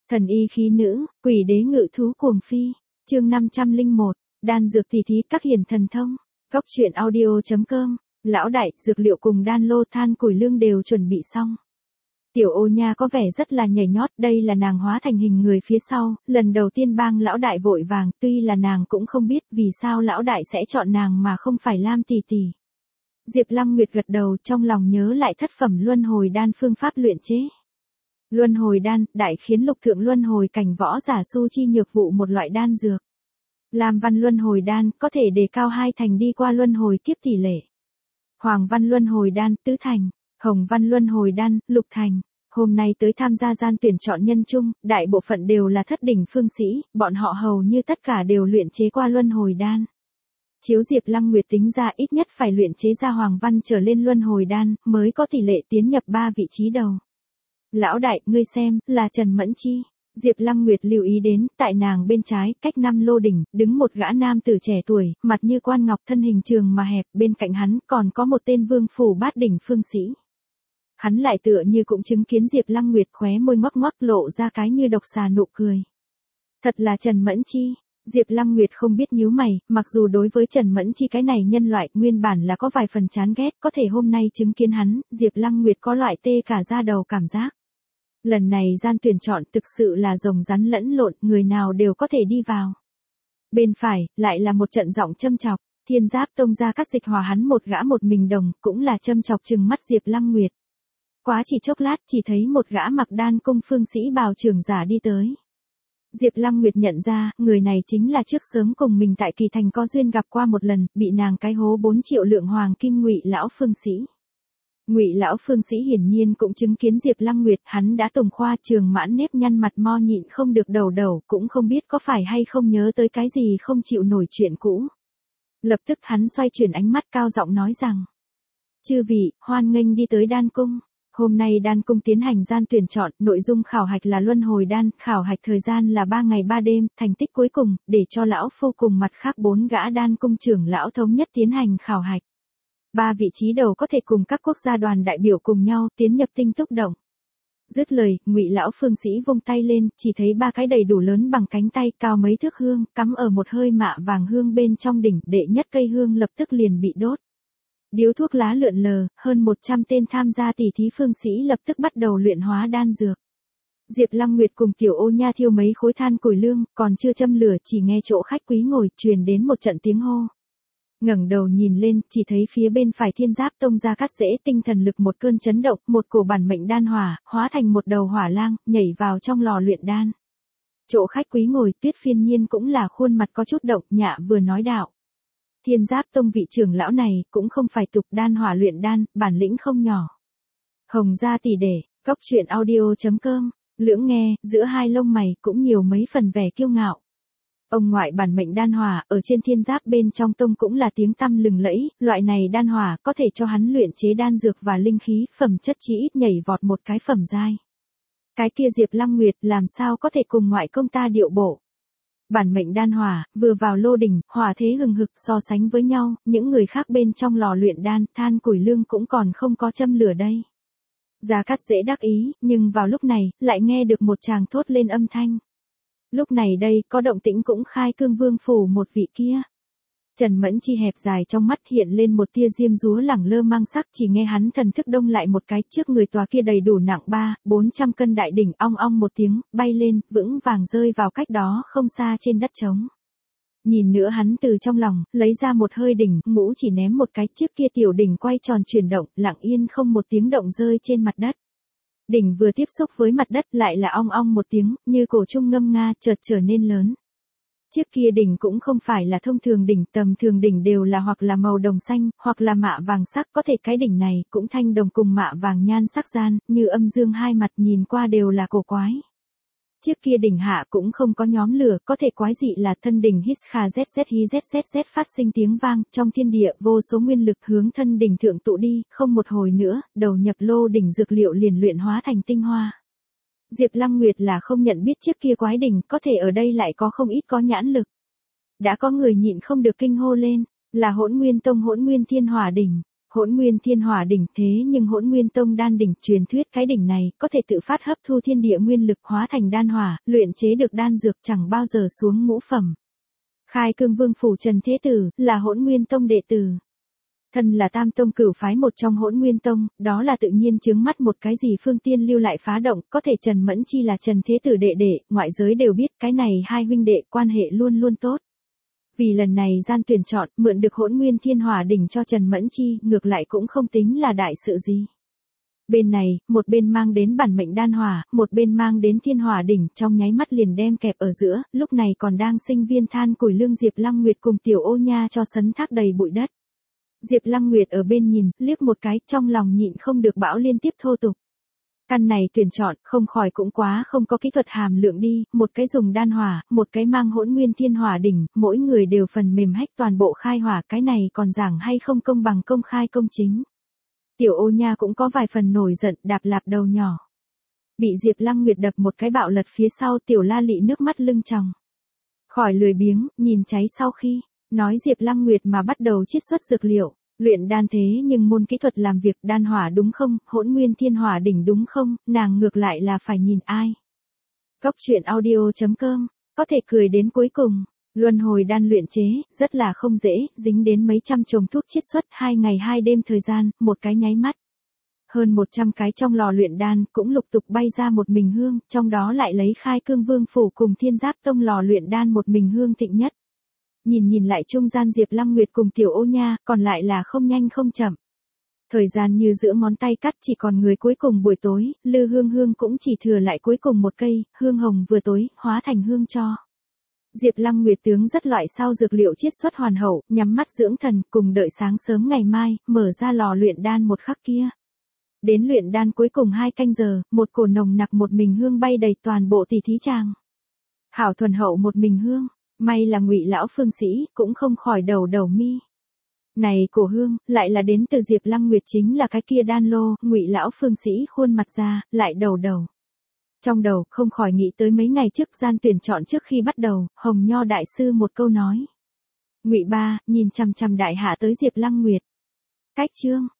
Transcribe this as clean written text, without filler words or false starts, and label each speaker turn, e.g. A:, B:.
A: Thần y khí nữ, quỷ đế ngự thú cuồng phi. Chương 501, đan dược tỷ thí các hiền thần thông. Góc truyện audio.com. Lão đại, dược liệu cùng đan lô than củi lương đều chuẩn bị xong. Tiểu Ô Nha có vẻ rất là nhảy nhót, đây là nàng hóa thành hình người phía sau, lần đầu tiên bang lão đại vội vàng, tuy là nàng cũng không biết vì sao lão đại sẽ chọn nàng mà không phải Lam tỷ tỷ. Diệp Lăng Nguyệt gật đầu, trong lòng nhớ lại thất phẩm luân hồi đan phương pháp luyện chế. Luân hồi đan, đại khiến lục thượng luân hồi cảnh võ giả su chi nhược vụ một loại đan dược. Lam văn luân hồi đan, có thể đề cao 2 thành đi qua luân hồi kiếp tỷ lệ. Hoàng văn luân hồi đan, 4 thành. Hồng văn luân hồi đan, 6 thành. Hôm nay tới tham gia gian tuyển chọn nhân chung, đại bộ phận đều là thất đỉnh phương sĩ, bọn họ hầu như tất cả đều luyện chế qua luân hồi đan. Chiếu Diệp Lăng Nguyệt tính ra ít nhất phải luyện chế ra hoàng văn trở lên luân hồi đan, mới có tỷ lệ tiến nhập 3 vị trí đầu. Lão đại, ngươi xem, là Trần Mẫn Chi. Diệp Lăng Nguyệt lưu ý đến, tại nàng bên trái, cách 5 lô đỉnh, đứng một gã nam tử trẻ tuổi, mặt như quan ngọc, thân hình trường mà hẹp, bên cạnh hắn còn có một tên vương phủ bát đỉnh phương sĩ. Hắn lại tựa như cũng chứng kiến Diệp Lăng Nguyệt, khóe môi ngoắc ngoắc lộ ra cái như độc xà nụ cười. Thật là Trần Mẫn Chi. Diệp Lăng Nguyệt không biết nhíu mày, mặc dù đối với Trần Mẫn Chi cái này nhân loại nguyên bản là có vài phần chán ghét, có thể hôm nay chứng kiến hắn, Diệp Lăng Nguyệt có loại tê cả da đầu cảm giác. Lần này gian tuyển chọn thực sự là rồng rắn lẫn lộn, người nào đều có thể đi vào. Bên phải, lại là một trận giọng châm chọc, Thiên Giáp Tông ra các dịch hòa hắn một gã một mình đồng, cũng là châm chọc trừng mắt Diệp Lăng Nguyệt. Quá chỉ chốc lát chỉ thấy một gã mặc đan cung phương sĩ bào trưởng giả đi tới. Diệp Lăng Nguyệt nhận ra, người này chính là trước sớm cùng mình tại Kỳ Thành có duyên gặp qua một lần, bị nàng cái hố 4 triệu lượng hoàng kim Ngụy lão phương sĩ. Ngụy lão phương sĩ hiển nhiên cũng chứng kiến Diệp Lăng Nguyệt, hắn đã tùng khoa trường mãn nếp nhăn mặt mo nhịn không được đầu, cũng không biết có phải hay không nhớ tới cái gì không chịu nổi chuyện cũ. Lập tức hắn xoay chuyển ánh mắt cao giọng nói rằng: "Chư vị, hoan nghênh đi tới đan cung. Hôm nay đan cung tiến hành gian tuyển chọn, nội dung khảo hạch là luân hồi đan, khảo hạch thời gian là 3 ngày 3 đêm, thành tích cuối cùng, để cho lão phu cùng mặt khác 4 gã đan cung trưởng lão thống nhất tiến hành khảo hạch. 3 vị trí đầu có thể cùng các quốc gia đoàn đại biểu cùng nhau tiến nhập tinh túc động." Dứt lời, Ngụy lão phương sĩ vung tay lên, chỉ thấy 3 cái đầy đủ lớn bằng cánh tay, cao mấy thước hương, cắm ở một hơi mạ vàng hương bên trong đỉnh, đệ nhất cây hương lập tức liền bị đốt. Điếu thuốc lá lượn lờ, hơn 100 tên tham gia tỷ thí phương sĩ lập tức bắt đầu luyện hóa đan dược. Diệp Lăng Nguyệt cùng Tiểu Ô Nha thiêu mấy khối than củi lương, còn chưa châm lửa, chỉ nghe chỗ khách quý ngồi truyền đến một trận tiếng hô. Ngẩng đầu nhìn lên, chỉ thấy phía bên phải Thiên Giáp Tông ra cắt rễ tinh thần lực một cơn chấn động, một cổ bản mệnh đan hỏa, hóa thành một đầu hỏa lang, nhảy vào trong lò luyện đan. Chỗ khách quý ngồi, Tuyết Phiên Nhiên cũng là khuôn mặt có chút động, nhạ vừa nói đạo: "Thiên Giáp Tông vị trưởng lão này, cũng không phải tục đan hỏa luyện đan, bản lĩnh không nhỏ." Hồng gia tỷ đệ, góc truyện audio.com, lưỡng nghe, giữa hai lông mày cũng nhiều mấy phần vẻ kiêu ngạo. Ông ngoại bản mệnh đan hỏa, ở trên Thiên Giáp bên trong tông cũng là tiếng tăm lừng lẫy, loại này đan hỏa có thể cho hắn luyện chế đan dược và linh khí, phẩm chất chí ít nhảy vọt một cái phẩm giai. Cái kia Diệp Lăng Nguyệt làm sao có thể cùng ngoại công ta điệu bộ. Bản mệnh đan hỏa, vừa vào lô đỉnh, hỏa thế hừng hực, so sánh với nhau, những người khác bên trong lò luyện đan, than củi lương cũng còn không có châm lửa đây. Gia Cát dễ đắc ý, nhưng vào lúc này, lại nghe được một tràng thốt lên âm thanh. Lúc này đây, có động tĩnh cũng khai cương vương phủ một vị kia. Trần Mẫn Chi hẹp dài trong mắt hiện lên một tia diêm dúa lẳng lơ mang sắc, chỉ nghe hắn thần thức đông lại một cái, trước người tòa kia đầy đủ nặng 300-400 cân đại đỉnh ong ong một tiếng, bay lên, vững vàng rơi vào cách đó không xa trên đất trống. Nhìn nữa hắn từ trong lòng, lấy ra một hơi đỉnh, ngũ chỉ ném một cái, chiếc kia tiểu đỉnh quay tròn chuyển động, lặng yên không một tiếng động rơi trên mặt đất. Đỉnh vừa tiếp xúc với mặt đất lại là ong ong một tiếng, như cổ trung ngâm nga, chợt trở nên lớn. Chiếc kia đỉnh cũng không phải là thông thường đỉnh, tầm thường đỉnh đều là hoặc là màu đồng xanh, hoặc là mạ vàng sắc, có thể cái đỉnh này cũng thanh đồng cùng mạ vàng nhan sắc gian, như âm dương hai mặt nhìn qua đều là cổ quái. Chiếc kia đỉnh hạ cũng không có nhóm lửa, có thể quái dị là thân đỉnh hít kha zzz phát sinh tiếng vang, trong thiên địa vô số nguyên lực hướng thân đỉnh thượng tụ đi, không một hồi nữa, đầu nhập lô đỉnh dược liệu liền luyện hóa thành tinh hoa. Diệp Lăng Nguyệt là không nhận biết chiếc kia quái đỉnh, có thể ở đây lại có không ít có nhãn lực. Đã có người nhịn không được kinh hô lên, là Hỗn Nguyên Tông Hỗn Nguyên Thiên Hỏa đỉnh. Hỗn Nguyên Thiên Hỏa đỉnh thế nhưng Hỗn Nguyên Tông đan đỉnh truyền thuyết cái đỉnh này có thể tự phát hấp thu thiên địa nguyên lực hóa thành đan hỏa, luyện chế được đan dược chẳng bao giờ xuống ngũ phẩm. Khai Cương Vương phủ Trần Thế Tử là Hỗn Nguyên Tông đệ tử. Thân là Tam Tông cửu phái một trong Hỗn Nguyên Tông, đó là tự nhiên chướng mắt một cái gì Phương Tiên lưu lại phá động, có thể Trần Mẫn Chi là Trần Thế Tử đệ đệ, ngoại giới đều biết cái này hai huynh đệ quan hệ luôn luôn tốt. Vì lần này gian tuyển chọn, mượn được Hỗn Nguyên Thiên Hỏa đỉnh cho Trần Mẫn Chi, ngược lại cũng không tính là đại sự gì. Bên này, một bên mang đến bản mệnh đan hỏa, một bên mang đến Thiên Hỏa đỉnh, trong nháy mắt liền đem kẹp ở giữa, lúc này còn đang sinh viên than củi lương Diệp Lăng Nguyệt cùng Tiểu Ô Nha cho sấn thác đầy bụi đất. Diệp Lăng Nguyệt ở bên nhìn, liếc một cái, trong lòng nhịn không được bão liên tiếp thô tục. Căn này tuyển chọn, không khỏi cũng quá không có kỹ thuật hàm lượng đi, một cái dùng đan hỏa, một cái mang Hỗn Nguyên Thiên Hỏa đỉnh, mỗi người đều phần mềm hách toàn bộ khai hỏa, cái này còn giảng hay không công bằng công khai công chính. Tiểu Ô Nha cũng có vài phần nổi giận, đạp lạp đầu nhỏ. Bị Diệp Lăng Nguyệt đập một cái bạo lật phía sau, Tiểu La Lị nước mắt lưng tròng. Khỏi lười biếng, nhìn cháy sau khi, nói Diệp Lăng Nguyệt mà bắt đầu chiết xuất dược liệu. Luyện đan thế nhưng môn kỹ thuật làm việc đan hỏa đúng không, Hỗn Nguyên Thiên Hỏa đỉnh đúng không, nàng ngược lại là phải nhìn ai. Góc truyện audio.com, có thể cười đến cuối cùng. Luân hồi đan luyện chế, rất là không dễ, dính đến mấy trăm chồng thuốc chiết xuất 2 ngày 2 đêm thời gian, một cái nháy mắt. Hơn 100 cái trong lò luyện đan cũng lục tục bay ra một mình hương, trong đó lại lấy Khai Cương Vương phủ cùng Thiên Giáp Tông lò luyện đan một mình hương thịnh nhất. Nhìn lại trung gian Diệp Lăng Nguyệt cùng Tiểu Ô Nha, còn lại là không nhanh không chậm. Thời gian như giữa ngón tay cắt chỉ còn người cuối cùng buổi tối, Lư Hương Hương cũng chỉ thừa lại cuối cùng một cây, hương hồng vừa tối, hóa thành hương cho. Diệp Lăng Nguyệt tướng rất loại sau dược liệu chiết xuất hoàn hậu, nhắm mắt dưỡng thần, cùng đợi sáng sớm ngày mai, mở ra lò luyện đan một khắc kia. Đến luyện đan cuối cùng 2 canh giờ, một cổ nồng nặc một mình hương bay đầy toàn bộ tỷ thí tràng. Hảo thuần hậu một mình hương. May là Ngụy lão phương sĩ cũng không khỏi đầu mi. Này cổ hương, lại là đến từ Diệp Lăng Nguyệt chính là cái kia đan lô, Ngụy lão phương sĩ khuôn mặt ra, lại đầu. Trong đầu không khỏi nghĩ tới mấy ngày trước gian tuyển chọn trước khi bắt đầu, Hồng Nho đại sư một câu nói. Ngụy ba, nhìn chằm chằm đại hạ tới Diệp Lăng Nguyệt. Cách chương